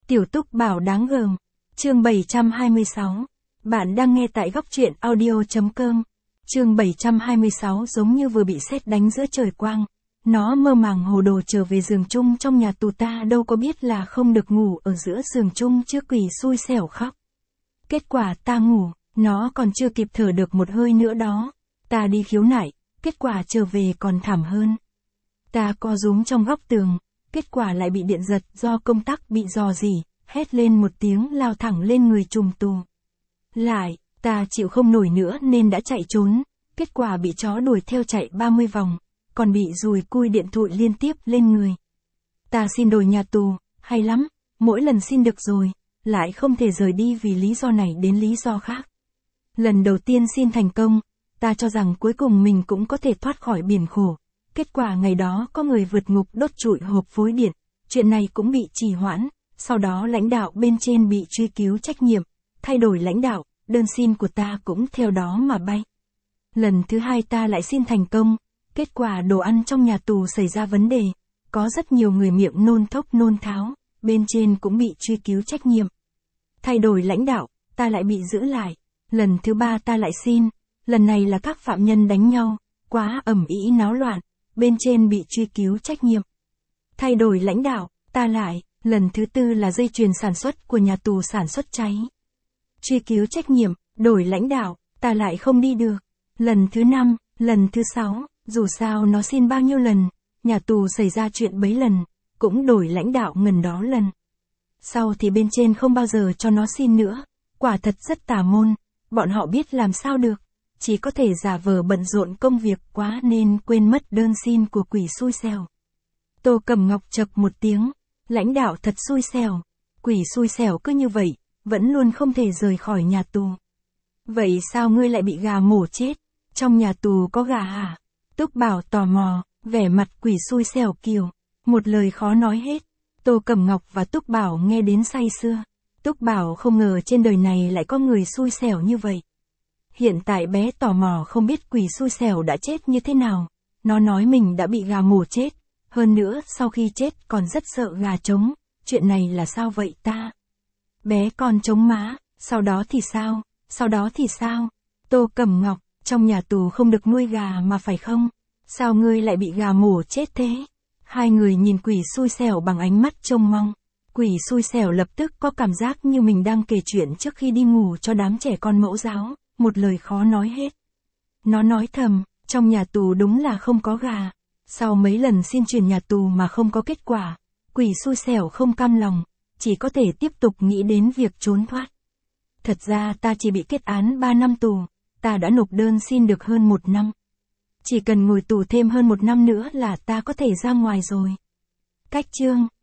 Tiểu Túc Bảo đáng gờm. Chương 726. Bạn đang nghe tại góc truyện audio.com. Chương 726 giống như vừa bị sét đánh giữa trời quang. Nó mơ màng hồ đồ trở về giường chung trong nhà tù, ta đâu có biết là không được ngủ ở giữa giường chung chứ, quỷ xui xẻo khóc. Kết quả ta ngủ, nó còn chưa kịp thở được một hơi nữa đó. Ta đi khiếu nại, kết quả trở về còn thảm hơn. Ta co rúm trong góc tường, kết quả lại bị điện giật do công tắc bị rò rỉ, hét lên một tiếng lao thẳng lên người trùm tù. Lại, ta chịu không nổi nữa nên đã chạy trốn, kết quả bị chó đuổi theo chạy 30 vòng, còn bị dùi cui điện thoại liên tiếp lên người. Ta xin đổi nhà tù, hay lắm, mỗi lần xin được rồi, lại không thể rời đi vì lý do này đến lý do khác. Lần đầu tiên xin thành công, ta cho rằng cuối cùng mình cũng có thể thoát khỏi biển khổ. Kết quả ngày đó có người vượt ngục đốt trụi hộp phối điện, chuyện này cũng bị trì hoãn, sau đó lãnh đạo bên trên bị truy cứu trách nhiệm, thay đổi lãnh đạo, đơn xin của ta cũng theo đó mà bay. Lần thứ hai ta lại xin thành công, kết quả đồ ăn trong nhà tù xảy ra vấn đề, có rất nhiều người miệng nôn thốc nôn tháo, bên trên cũng bị truy cứu trách nhiệm. Thay đổi lãnh đạo, ta lại bị giữ lại. Lần thứ ba ta lại xin, lần này là các phạm nhân đánh nhau, quá ầm ĩ náo loạn, bên trên bị truy cứu trách nhiệm. Thay đổi lãnh đạo, ta lại, lần thứ tư là dây chuyền sản xuất của nhà tù sản xuất cháy. Truy cứu trách nhiệm, đổi lãnh đạo, ta lại không đi được. Lần thứ năm, lần thứ sáu, dù sao nó xin bao nhiêu lần, nhà tù xảy ra chuyện bấy lần, cũng đổi lãnh đạo ngần đó lần. Sau thì bên trên không bao giờ cho nó xin nữa, quả thật rất tà môn, bọn họ biết làm sao được, chỉ có thể giả vờ bận rộn công việc quá nên quên mất đơn xin của quỷ xui xẻo. Tô Cẩm Ngọc chậc một tiếng, lãnh đạo thật xui xẻo, quỷ xui xẻo cứ như vậy, vẫn luôn không thể rời khỏi nhà tù. Vậy sao ngươi lại bị gà mổ chết? Trong nhà tù có gà hả? Túc Bảo tò mò, vẻ mặt quỷ xui xẻo kiều, một lời khó nói hết. Tô Cẩm Ngọc và Túc Bảo nghe đến say sưa. Túc Bảo không ngờ trên đời này lại có người xui xẻo như vậy. Hiện tại bé tò mò không biết quỷ xui xẻo đã chết như thế nào. Nó nói mình đã bị gà mổ chết. Hơn nữa sau khi chết còn rất sợ gà trống. Chuyện này là sao vậy ta? Bé con trống má, sau đó thì sao? Sau đó thì sao? Tô Cẩm Ngọc, trong nhà tù không được nuôi gà mà phải không? Sao ngươi lại bị gà mổ chết thế? Hai người nhìn quỷ xui xẻo bằng ánh mắt trông mong. Quỷ xui xẻo lập tức có cảm giác như mình đang kể chuyện trước khi đi ngủ cho đám trẻ con mẫu giáo, một lời khó nói hết. Nó nói thầm, trong nhà tù đúng là không có gà. Sau mấy lần xin chuyển nhà tù mà không có kết quả, quỷ xui xẻo không cam lòng, chỉ có thể tiếp tục nghĩ đến việc trốn thoát. Thật ra ta chỉ bị kết án 3 năm tù, ta đã nộp đơn xin được hơn 1 năm. Chỉ cần ngồi tù thêm hơn 1 năm nữa là ta có thể ra ngoài rồi. Cách chương